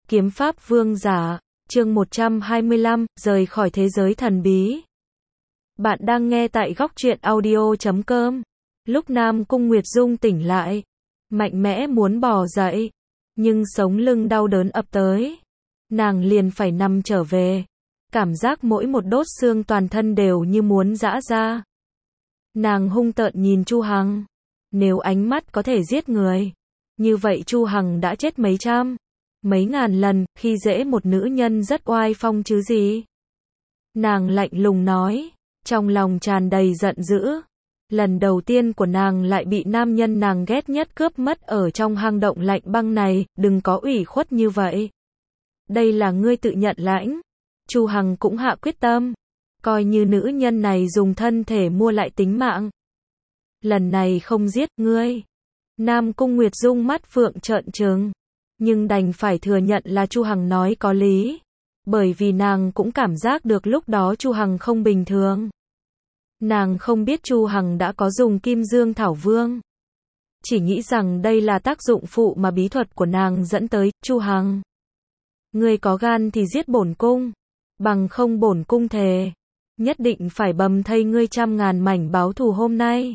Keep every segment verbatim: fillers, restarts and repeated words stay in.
Kiếm pháp vương giả, chương một trăm hai mươi lăm, rời khỏi thế giới thần bí. Bạn đang nghe tại góc truyện audio chấm com. Lúc Nam Cung Nguyệt Dung tỉnh lại, mạnh mẽ muốn bò dậy, nhưng sống lưng đau đớn ập tới. Nàng liền phải nằm trở về. Cảm giác mỗi một đốt xương toàn thân đều như muốn giã ra. Nàng hung tợn nhìn Chu Hằng. Nếu ánh mắt có thể giết người, như vậy Chu Hằng đã chết mấy trăm, mấy ngàn lần, khi dễ một nữ nhân rất oai phong chứ gì. Nàng lạnh lùng nói, trong lòng tràn đầy giận dữ. Lần đầu tiên của nàng lại bị nam nhân nàng ghét nhất cướp mất ở trong hang động lạnh băng này, đừng có ủy khuất như vậy. Đây là ngươi tự nhận lãnh. Chu Hằng cũng hạ quyết tâm, coi như nữ nhân này dùng thân thể mua lại tính mạng. Lần này không giết ngươi. Nam Cung Nguyệt Dung mắt phượng trợn trừng, nhưng đành phải thừa nhận là Chu Hằng nói có lý, bởi vì nàng cũng cảm giác được lúc đó Chu Hằng không bình thường. Nàng không biết Chu Hằng đã có dùng Kim Dương Thảo Vương, chỉ nghĩ rằng đây là tác dụng phụ mà bí thuật của nàng dẫn tới. Chu Hằng, ngươi có gan thì giết bổn cung, bằng không bổn cung thề, nhất định phải bầm thây ngươi trăm ngàn mảnh báo thù hôm nay.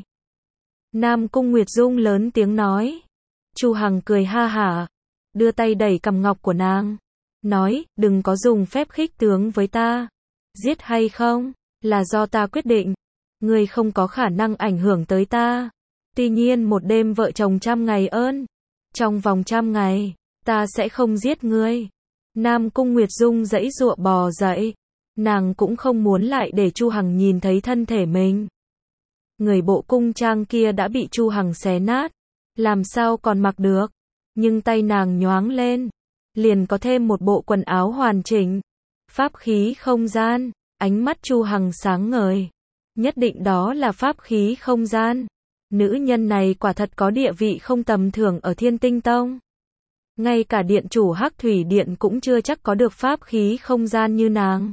Nam Cung Nguyệt Dung lớn tiếng nói. Chu Hằng cười ha hả, đưa tay đẩy cằm ngọc của nàng, nói, đừng có dùng phép khích tướng với ta. Giết hay không, là do ta quyết định. Ngươi không có khả năng ảnh hưởng tới ta. Tuy nhiên một đêm vợ chồng trăm ngày ơn. Trong vòng trăm ngày, ta sẽ không giết ngươi. Nam Cung Nguyệt Dung giãy giụa bò dậy. Nàng cũng không muốn lại để Chu Hằng nhìn thấy thân thể mình. Người bộ cung trang kia đã bị Chu Hằng xé nát, làm sao còn mặc được. Nhưng tay nàng nhoáng lên, liền có thêm một bộ quần áo hoàn chỉnh. Pháp khí không gian, ánh mắt Chu Hằng sáng ngời. Nhất định đó là pháp khí không gian. Nữ nhân này quả thật có địa vị không tầm thường ở Thiên Tinh Tông. Ngay cả điện chủ Hắc Thủy Điện cũng chưa chắc có được pháp khí không gian như nàng.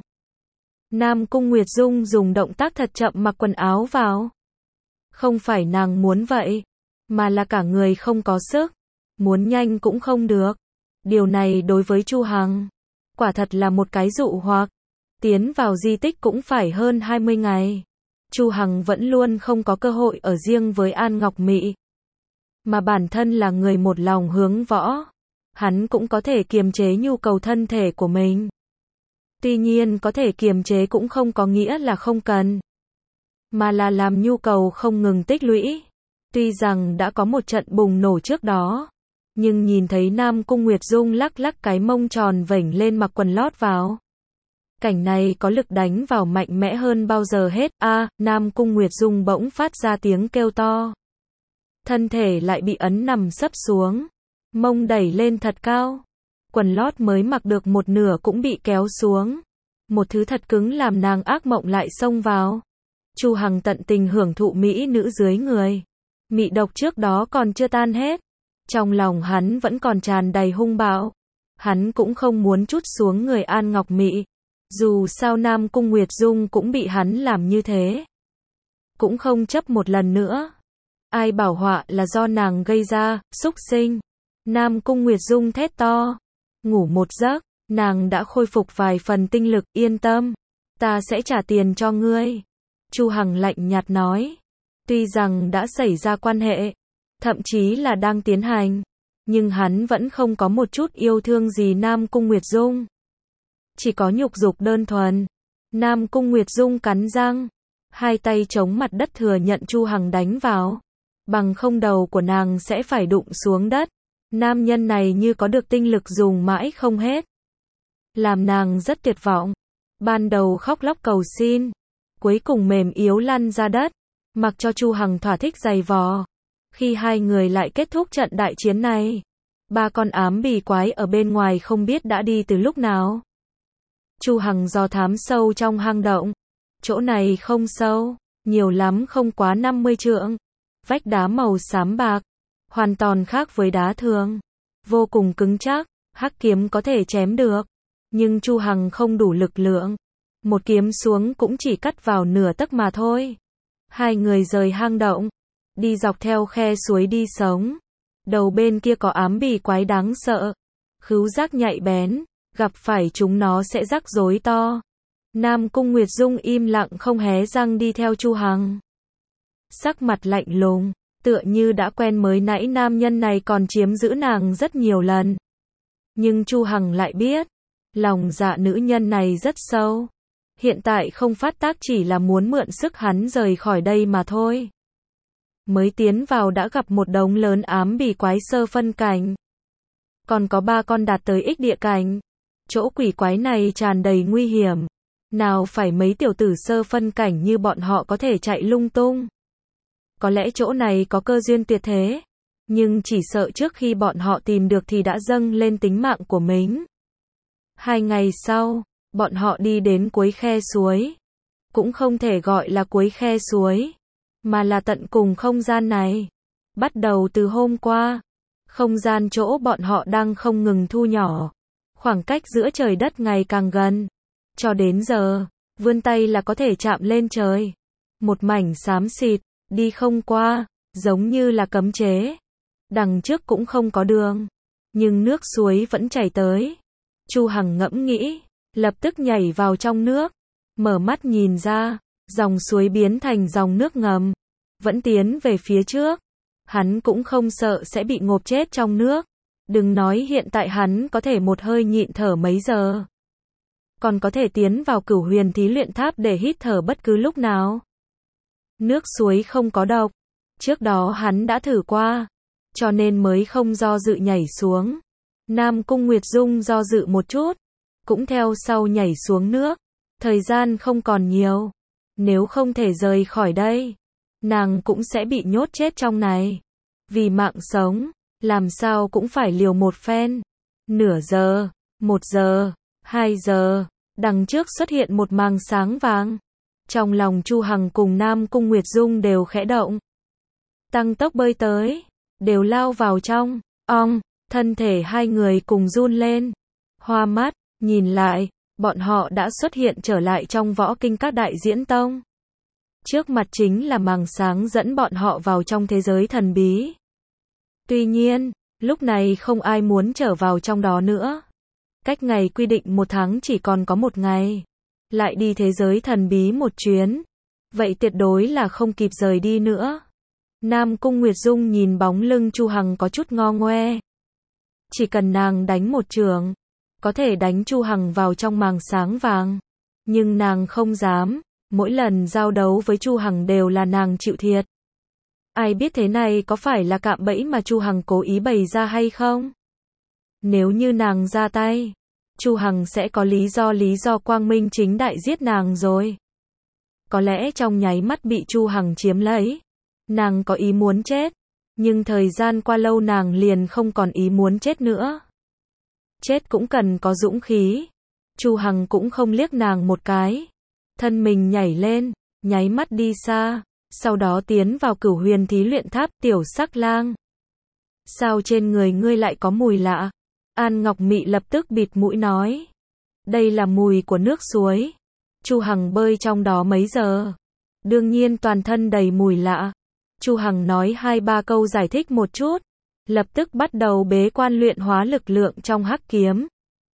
Nam Cung Nguyệt Dung dùng động tác thật chậm mặc quần áo vào. Không phải nàng muốn vậy, mà là cả người không có sức, muốn nhanh cũng không được. Điều này đối với Chu Hằng, quả thật là một cái dụ hoặc. Tiến vào di tích cũng phải hơn hai mươi ngày. Chu Hằng vẫn luôn không có cơ hội ở riêng với An Ngọc Mị. Mà bản thân là người một lòng hướng võ, hắn cũng có thể kiềm chế nhu cầu thân thể của mình. Tuy nhiên có thể kiềm chế cũng không có nghĩa là không cần, mà là làm nhu cầu không ngừng tích lũy. Tuy rằng đã có một trận bùng nổ trước đó, nhưng nhìn thấy Nam Cung Nguyệt Dung lắc lắc cái mông tròn vểnh lên mặc quần lót vào. Cảnh này có lực đánh vào mạnh mẽ hơn bao giờ hết. A, à, Nam Cung Nguyệt Dung bỗng phát ra tiếng kêu to. Thân thể lại bị ấn nằm sấp xuống, mông đẩy lên thật cao. Quần lót mới mặc được một nửa cũng bị kéo xuống. Một thứ thật cứng làm nàng ác mộng lại xông vào. Chu Hằng tận tình hưởng thụ mỹ nữ dưới người. Mị độc trước đó còn chưa tan hết. Trong lòng hắn vẫn còn tràn đầy hung bạo. Hắn cũng không muốn trút xuống người An Ngọc Mị. Dù sao Nam Cung Nguyệt Dung cũng bị hắn làm như thế. Cũng không chấp một lần nữa. Ai bảo họa là do nàng gây ra, xúc sinh. Nam Cung Nguyệt Dung thét to. Ngủ một giấc, nàng đã khôi phục vài phần tinh lực, yên tâm. Ta sẽ trả tiền cho ngươi. Chu Hằng lạnh nhạt nói. Tuy rằng đã xảy ra quan hệ, thậm chí là đang tiến hành, nhưng hắn vẫn không có một chút yêu thương gì Nam Cung Nguyệt Dung. Chỉ có nhục dục đơn thuần. Nam Cung Nguyệt Dung cắn răng, hai tay chống mặt đất thừa nhận Chu Hằng đánh vào. Bằng không đầu của nàng sẽ phải đụng xuống đất. Nam nhân này như có được tinh lực dùng mãi không hết, làm nàng rất tuyệt vọng. Ban đầu khóc lóc cầu xin, cuối cùng mềm yếu lăn ra đất, mặc cho Chu Hằng thỏa thích giày vò. Khi hai người lại kết thúc trận đại chiến này, ba con ám bì quái ở bên ngoài không biết đã đi từ lúc nào. Chu Hằng dò thám sâu trong hang động. Chỗ này không sâu, nhiều lắm không quá năm mươi trượng. Vách đá màu xám bạc, hoàn toàn khác với đá thường, vô cùng cứng chắc, hắc kiếm có thể chém được, nhưng Chu Hằng không đủ lực lượng, một kiếm xuống cũng chỉ cắt vào nửa tấc mà thôi. Hai người rời hang động, đi dọc theo khe suối đi sống. Đầu bên kia có ám bì quái đáng sợ, khứu giác nhạy bén, gặp phải chúng nó sẽ rắc rối to. Nam Cung Nguyệt Dung im lặng không hé răng đi theo Chu Hằng. Sắc mặt lạnh lùng, tựa như đã quen mới nãy nam nhân này còn chiếm giữ nàng rất nhiều lần. Nhưng Chu Hằng lại biết, lòng dạ nữ nhân này rất sâu. Hiện tại không phát tác chỉ là muốn mượn sức hắn rời khỏi đây mà thôi. Mới tiến vào đã gặp một đống lớn ám bỉ quái sơ phân cảnh. Còn có ba con đạt tới ích địa cảnh. Chỗ quỷ quái này tràn đầy nguy hiểm. Nào phải mấy tiểu tử sơ phân cảnh như bọn họ có thể chạy lung tung. Có lẽ chỗ này có cơ duyên tuyệt thế. Nhưng chỉ sợ trước khi bọn họ tìm được thì đã dâng lên tính mạng của mình. Hai ngày sau, bọn họ đi đến cuối khe suối. Cũng không thể gọi là cuối khe suối, mà là tận cùng không gian này. Bắt đầu từ hôm qua, không gian chỗ bọn họ đang không ngừng thu nhỏ. Khoảng cách giữa trời đất ngày càng gần. Cho đến giờ, vươn tay là có thể chạm lên trời. Một mảnh xám xịt, đi không qua, giống như là cấm chế. Đằng trước cũng không có đường, nhưng nước suối vẫn chảy tới. Chu Hằng ngẫm nghĩ, lập tức nhảy vào trong nước, mở mắt nhìn ra, dòng suối biến thành dòng nước ngầm, vẫn tiến về phía trước. Hắn cũng không sợ sẽ bị ngộp chết trong nước. Đừng nói hiện tại hắn có thể một hơi nhịn thở mấy giờ. Còn có thể tiến vào Cửu Huyền Thí Luyện Tháp để hít thở bất cứ lúc nào. Nước suối không có độc. Trước đó hắn đã thử qua, cho nên mới không do dự nhảy xuống. Nam Cung Nguyệt Dung do dự một chút, cũng theo sau nhảy xuống nước. Thời gian không còn nhiều. Nếu không thể rời khỏi đây, nàng cũng sẽ bị nhốt chết trong này. Vì mạng sống, làm sao cũng phải liều một phen. Nửa giờ, một giờ, hai giờ, đằng trước xuất hiện một màng sáng vàng. Trong lòng Chu Hằng cùng Nam Cung Nguyệt Dung đều khẽ động. Tăng tốc bơi tới, đều lao vào trong, ong, thân thể hai người cùng run lên. Hoa mắt, nhìn lại, bọn họ đã xuất hiện trở lại trong võ kinh các đại diễn tông. Trước mặt chính là màng sáng dẫn bọn họ vào trong thế giới thần bí. Tuy nhiên, lúc này không ai muốn trở vào trong đó nữa. Cách ngày quy định một tháng chỉ còn có một ngày. Lại đi thế giới thần bí một chuyến. Vậy tuyệt đối là không kịp rời đi nữa. Nam Cung Nguyệt Dung nhìn bóng lưng Chu Hằng có chút ngo ngoe. Chỉ cần nàng đánh một trường, có thể đánh Chu Hằng vào trong màng sáng vàng. Nhưng nàng không dám, mỗi lần giao đấu với Chu Hằng đều là nàng chịu thiệt. Ai biết thế này có phải là cạm bẫy mà Chu Hằng cố ý bày ra hay không? Nếu như nàng ra tay, Chu Hằng sẽ có lý do lý do quang minh chính đại giết nàng rồi. Có lẽ trong nháy mắt bị Chu Hằng chiếm lấy, nàng có ý muốn chết, nhưng thời gian qua lâu nàng liền không còn ý muốn chết nữa. Chết cũng cần có dũng khí. Chu Hằng cũng không liếc nàng một cái, thân mình nhảy lên, nháy mắt đi xa, sau đó tiến vào Cửu Huyền Thí Luyện Tháp. Tiểu Sắc Lang, sao trên người ngươi lại có mùi lạ? An Ngọc Mị lập tức bịt mũi nói, đây là mùi của nước suối. Chu Hằng bơi trong đó mấy giờ, đương nhiên toàn thân đầy mùi lạ. Chu Hằng nói hai ba câu giải thích một chút, lập tức bắt đầu bế quan luyện hóa lực lượng trong hắc kiếm.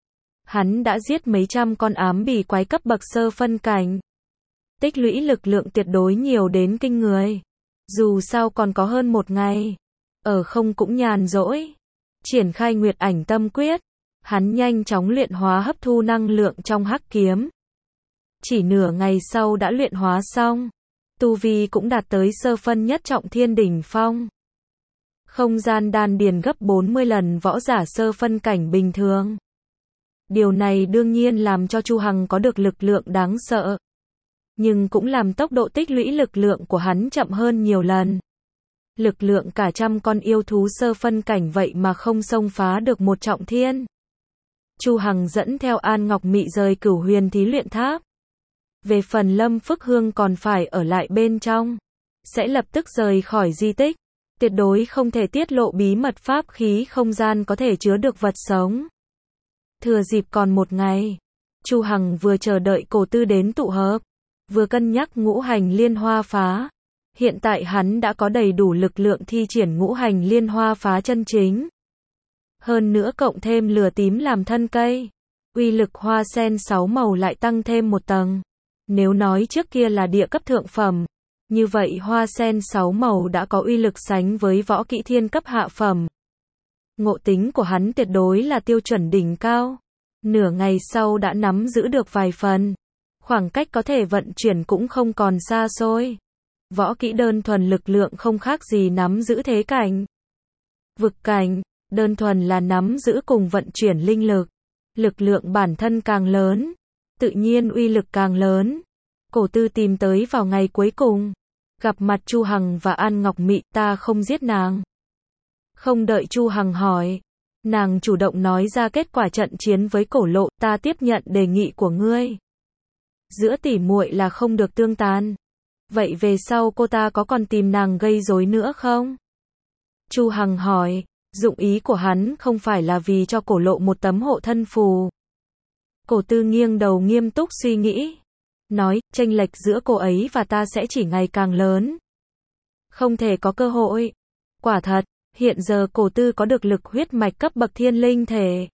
Hắn đã giết mấy trăm con ám bỉ quái cấp bậc sơ phân cảnh. Tích lũy lực lượng tuyệt đối nhiều đến kinh người. Dù sao còn có hơn một ngày, ở không cũng nhàn rỗi. Triển khai Nguyệt Ảnh Tâm Quyết, hắn nhanh chóng luyện hóa hấp thu năng lượng trong hắc kiếm. Chỉ nửa ngày sau đã luyện hóa xong, tu vi cũng đạt tới sơ phân nhất trọng thiên đỉnh phong. Không gian đan điền gấp bốn mươi lần võ giả sơ phân cảnh bình thường. Điều này đương nhiên làm cho Chu Hằng có được lực lượng đáng sợ, nhưng cũng làm tốc độ tích lũy lực lượng của hắn chậm hơn nhiều lần. Lực lượng cả trăm con yêu thú sơ phân cảnh vậy mà không xông phá được một trọng thiên. Chu Hằng dẫn theo An Ngọc Mị rời Cửu Huyền Thí Luyện Tháp. Về phần Lâm Phức Hương còn phải ở lại bên trong, sẽ lập tức rời khỏi di tích. Tuyệt đối không thể tiết lộ bí mật pháp khí không gian có thể chứa được vật sống. Thừa dịp còn một ngày, Chu Hằng vừa chờ đợi Cổ Tư đến tụ hợp, vừa cân nhắc ngũ hành liên hoa phá. Hiện tại hắn đã có đầy đủ lực lượng thi triển ngũ hành liên hoa phá chân chính. Hơn nữa cộng thêm lửa tím làm thân cây, uy lực hoa sen sáu màu lại tăng thêm một tầng. Nếu nói trước kia là địa cấp thượng phẩm, như vậy hoa sen sáu màu đã có uy lực sánh với võ kỹ thiên cấp hạ phẩm. Ngộ tính của hắn tuyệt đối là tiêu chuẩn đỉnh cao. Nửa ngày sau đã nắm giữ được vài phần. Khoảng cách có thể vận chuyển cũng không còn xa xôi. Võ kỹ đơn thuần lực lượng không khác gì nắm giữ thế cảnh. Vực cảnh, đơn thuần là nắm giữ cùng vận chuyển linh lực. Lực lượng bản thân càng lớn, tự nhiên uy lực càng lớn. Cổ Tư tìm tới vào ngày cuối cùng. Gặp mặt Chu Hằng và An Ngọc Mị, ta không giết nàng. Không đợi Chu Hằng hỏi, nàng chủ động nói ra kết quả trận chiến với Cổ Lộ, ta tiếp nhận đề nghị của ngươi. Giữa tỷ muội là không được tương tàn. Vậy về sau cô ta có còn tìm nàng gây rối nữa không? Chu Hằng hỏi, dụng ý của hắn không phải là vì cho Cổ Lộ một tấm hộ thân phù. Cổ Tư nghiêng đầu nghiêm túc suy nghĩ. Nói, chênh lệch giữa cô ấy và ta sẽ chỉ ngày càng lớn. Không thể có cơ hội. Quả thật, hiện giờ Cổ Tư có được lực huyết mạch cấp bậc thiên linh thể.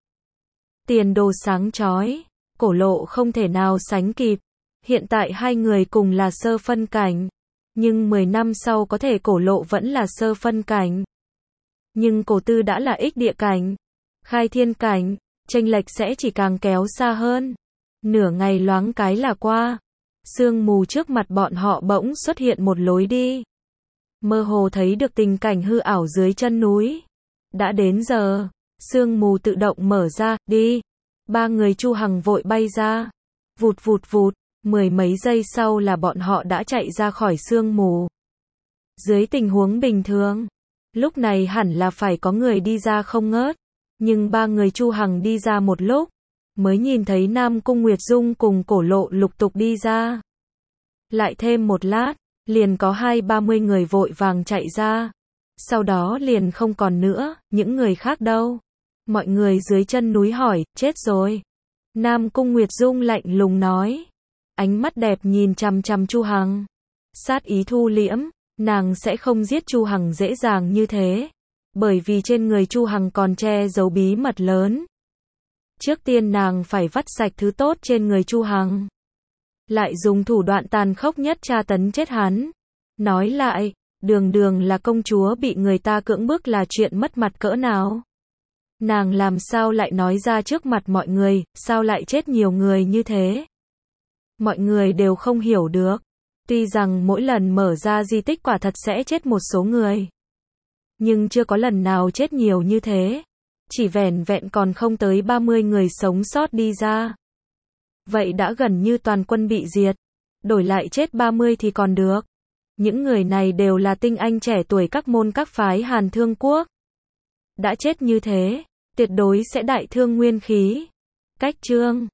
Tiền đồ sáng chói, Cổ Lộ không thể nào sánh kịp. Hiện tại hai người cùng là sơ phân cảnh. Nhưng mười năm sau có thể Cổ Lộ vẫn là sơ phân cảnh. Nhưng Cổ Tư đã là ích địa cảnh, khai thiên cảnh, chênh lệch sẽ chỉ càng kéo xa hơn. Nửa ngày loáng cái là qua. Sương mù trước mặt bọn họ bỗng xuất hiện một lối đi. Mơ hồ thấy được tình cảnh hư ảo dưới chân núi. Đã đến giờ, sương mù tự động mở ra, đi. Ba người Chu Hằng vội bay ra. Vụt vụt vụt, mười mấy giây sau là bọn họ đã chạy ra khỏi sương mù. Dưới tình huống bình thường, lúc này hẳn là phải có người đi ra không ngớt. Nhưng ba người Chu Hằng đi ra một lúc, mới nhìn thấy Nam Cung Nguyệt Dung cùng Cổ Lộ lục tục đi ra. Lại thêm một lát, liền có hai ba mươi người vội vàng chạy ra. Sau đó liền không còn nữa, những người khác đâu? Mọi người dưới chân núi hỏi, chết rồi. Nam Cung Nguyệt Dung lạnh lùng nói. Ánh mắt đẹp nhìn chằm chằm Chu Hằng. Sát ý thu liễm, nàng sẽ không giết Chu Hằng dễ dàng như thế. Bởi vì trên người Chu Hằng còn che giấu bí mật lớn. Trước tiên nàng phải vắt sạch thứ tốt trên người Chu Hằng. Lại dùng thủ đoạn tàn khốc nhất tra tấn chết hắn. Nói lại, đường đường là công chúa bị người ta cưỡng bức là chuyện mất mặt cỡ nào. Nàng làm sao lại nói ra trước mặt mọi người, sao lại chết nhiều người như thế. Mọi người đều không hiểu được. Tuy rằng mỗi lần mở ra di tích quả thật sẽ chết một số người. Nhưng chưa có lần nào chết nhiều như thế. Chỉ vẻn vẹn còn không tới ba mươi người sống sót đi ra. Vậy đã gần như toàn quân bị diệt. Đổi lại chết ba mươi thì còn được. Những người này đều là tinh anh trẻ tuổi các môn các phái Hàn Thương Quốc. Đã chết như thế, tuyệt đối sẽ đại thương nguyên khí. Cách chương